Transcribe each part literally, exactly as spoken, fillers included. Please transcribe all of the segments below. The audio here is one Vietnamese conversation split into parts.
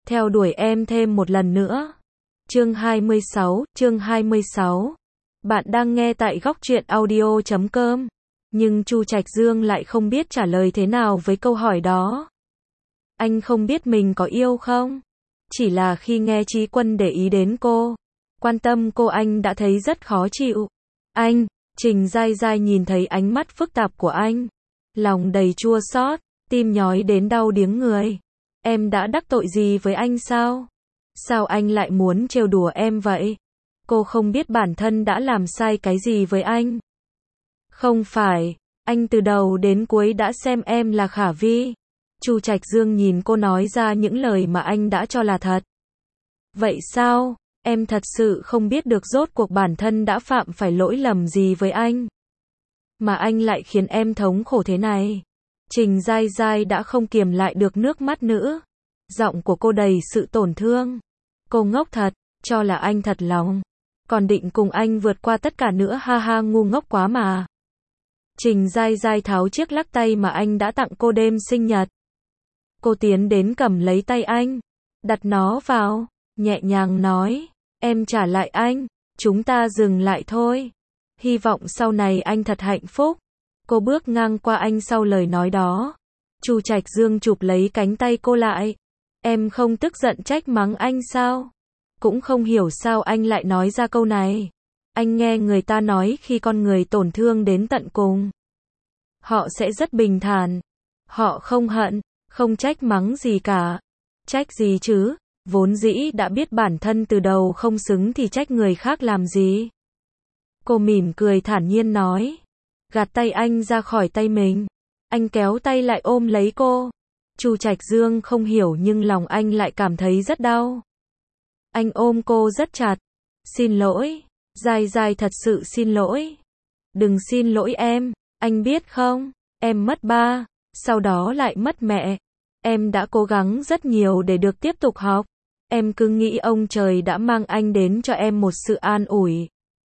theo đuổi em thêm một lần nữa. Chương hai mươi sáu, chương hai mươi sáu. Bạn đang nghe tại góc truyện audio chấm com. Nhưng Chu Trạch Dương lại không biết trả lời thế nào với câu hỏi đó. Anh không biết mình có yêu không? Chỉ là khi nghe Chí Quân để ý đến cô, quan tâm cô, anh đã thấy rất khó chịu. Anh, Trình Giai Giai nhìn thấy ánh mắt phức tạp của anh, lòng đầy chua xót, tim nhói đến đau điếng người. Em đã đắc tội gì với anh sao? Sao anh lại muốn trêu đùa em vậy? Cô không biết bản thân đã làm sai cái gì với anh. Không phải, anh từ đầu đến cuối đã xem em là Khả Vi. Chu Trạch Dương nhìn cô nói ra những lời mà anh đã cho là thật. Vậy sao? Em thật sự không biết được rốt cuộc bản thân đã phạm phải lỗi lầm gì với anh, mà anh lại khiến em thống khổ thế này. Trình Giai Giai đã không kiềm lại được nước mắt nữa. Giọng của cô đầy sự tổn thương. Cô ngốc thật, cho là anh thật lòng, còn định cùng anh vượt qua tất cả nữa, ha ha, ngu ngốc quá mà. Trình Giai Giai tháo chiếc lắc tay mà anh đã tặng cô đêm sinh nhật. Cô tiến đến cầm lấy tay anh, đặt nó vào, nhẹ nhàng nói, em trả lại anh, chúng ta dừng lại thôi. Hy vọng sau này anh thật hạnh phúc. Cô bước ngang qua anh sau lời nói đó. Chu Trạch Dương chụp lấy cánh tay cô lại. Em không tức giận trách mắng anh sao? Cũng không hiểu sao anh lại nói ra câu này. Anh nghe người ta nói khi con người tổn thương đến tận cùng, họ sẽ rất bình thản. Họ không hận, không trách mắng gì cả. Trách gì chứ? Vốn dĩ đã biết bản thân từ đầu không xứng thì trách người khác làm gì? Cô mỉm cười thản nhiên nói. Gạt tay anh ra khỏi tay mình. Anh kéo tay lại ôm lấy cô. Chu Trạch Dương không hiểu nhưng lòng anh lại cảm thấy rất đau. Anh ôm cô rất chặt. Xin lỗi, Giai Giai, thật sự xin lỗi. Đừng xin lỗi em, anh biết không, em mất ba, sau đó lại mất mẹ. Em đã cố gắng rất nhiều để được tiếp tục học. Em cứ nghĩ ông trời đã mang anh đến cho em một sự an ủi,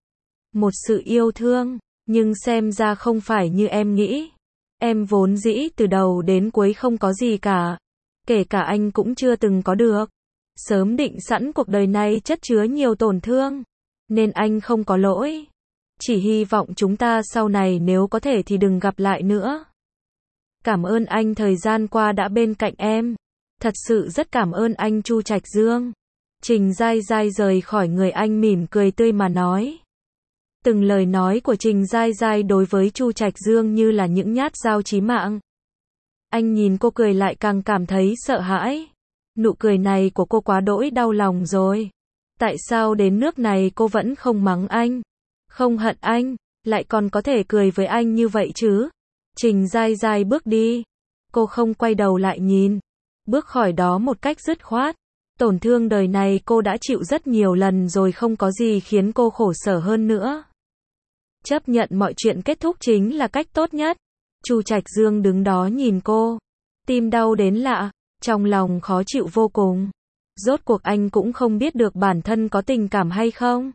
một sự yêu thương, nhưng xem ra không phải như em nghĩ. Em vốn dĩ từ đầu đến cuối không có gì cả, kể cả anh cũng chưa từng có được. Sớm định sẵn cuộc đời này chất chứa nhiều tổn thương, nên anh không có lỗi. Chỉ hy vọng chúng ta sau này nếu có thể thì đừng gặp lại nữa. Cảm ơn anh thời gian qua đã bên cạnh em. Thật sự rất cảm ơn anh Chu Trạch Dương. Trình Giai Giai rời khỏi người anh mỉm cười tươi mà nói. Từng lời nói của Trình Giai Giai đối với Chu Trạch Dương như là những nhát dao chí mạng. Anh nhìn cô cười lại càng cảm thấy sợ hãi. Nụ cười này của cô quá đỗi đau lòng rồi. Tại sao đến nước này cô vẫn không mắng anh, không hận anh, lại còn có thể cười với anh như vậy chứ? Trình Giai Giai bước đi. Cô không quay đầu lại nhìn. Bước khỏi đó một cách dứt khoát. Tổn thương đời này cô đã chịu rất nhiều lần rồi, không có gì khiến cô khổ sở hơn nữa. Chấp nhận mọi chuyện kết thúc chính là cách tốt nhất. Chu Trạch Dương đứng đó nhìn cô. Tim đau đến lạ, trong lòng khó chịu vô cùng. Rốt cuộc anh cũng không biết được bản thân có tình cảm hay không.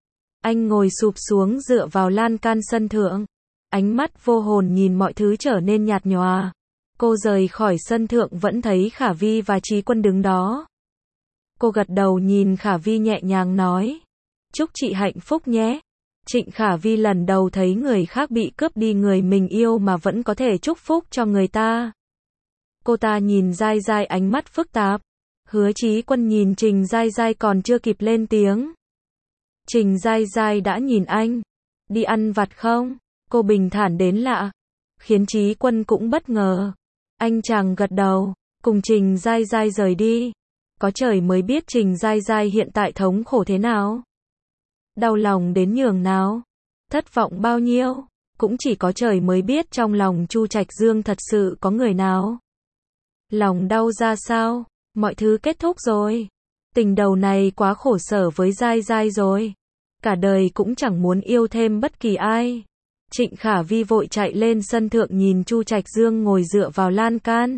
Anh ngồi sụp xuống dựa vào lan can sân thượng. Ánh mắt vô hồn nhìn mọi thứ trở nên nhạt nhòa. Cô rời khỏi sân thượng vẫn thấy Khả Vi và Chí Quân đứng đó. Cô gật đầu nhìn Khả Vi nhẹ nhàng nói. Chúc chị hạnh phúc nhé. Trịnh Khả Vi lần đầu thấy người khác bị cướp đi người mình yêu mà vẫn có thể chúc phúc cho người ta. Cô ta nhìn Giai Giai ánh mắt phức tạp. Hứa Chí Quân nhìn Trình Giai Giai còn chưa kịp lên tiếng. Trình Giai Giai đã nhìn anh. Đi ăn vặt không? Cô bình thản đến lạ, khiến Chí Quân cũng bất ngờ. Anh chàng gật đầu, cùng Trình Giai Giai rời đi. Có trời mới biết Trình Giai Giai hiện tại thống khổ thế nào, đau lòng đến nhường nào, thất vọng bao nhiêu. Cũng chỉ có trời mới biết trong lòng Chu Trạch Dương thật sự có người nào. Lòng đau ra sao? Mọi thứ kết thúc rồi. Tình đầu này quá khổ sở với Giai Giai rồi. Cả đời cũng chẳng muốn yêu thêm bất kỳ ai. Trịnh Khả Vi vội chạy lên sân thượng nhìn Chu Trạch Dương ngồi dựa vào lan can.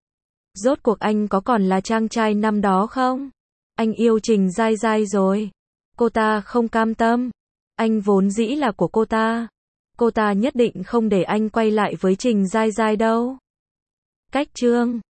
Rốt cuộc anh có còn là chàng trai năm đó không? Anh yêu Trình Giai Giai rồi. Cô ta không cam tâm. Anh vốn dĩ là của cô ta. Cô ta nhất định không để anh quay lại với Trình Giai Giai đâu. Cách chương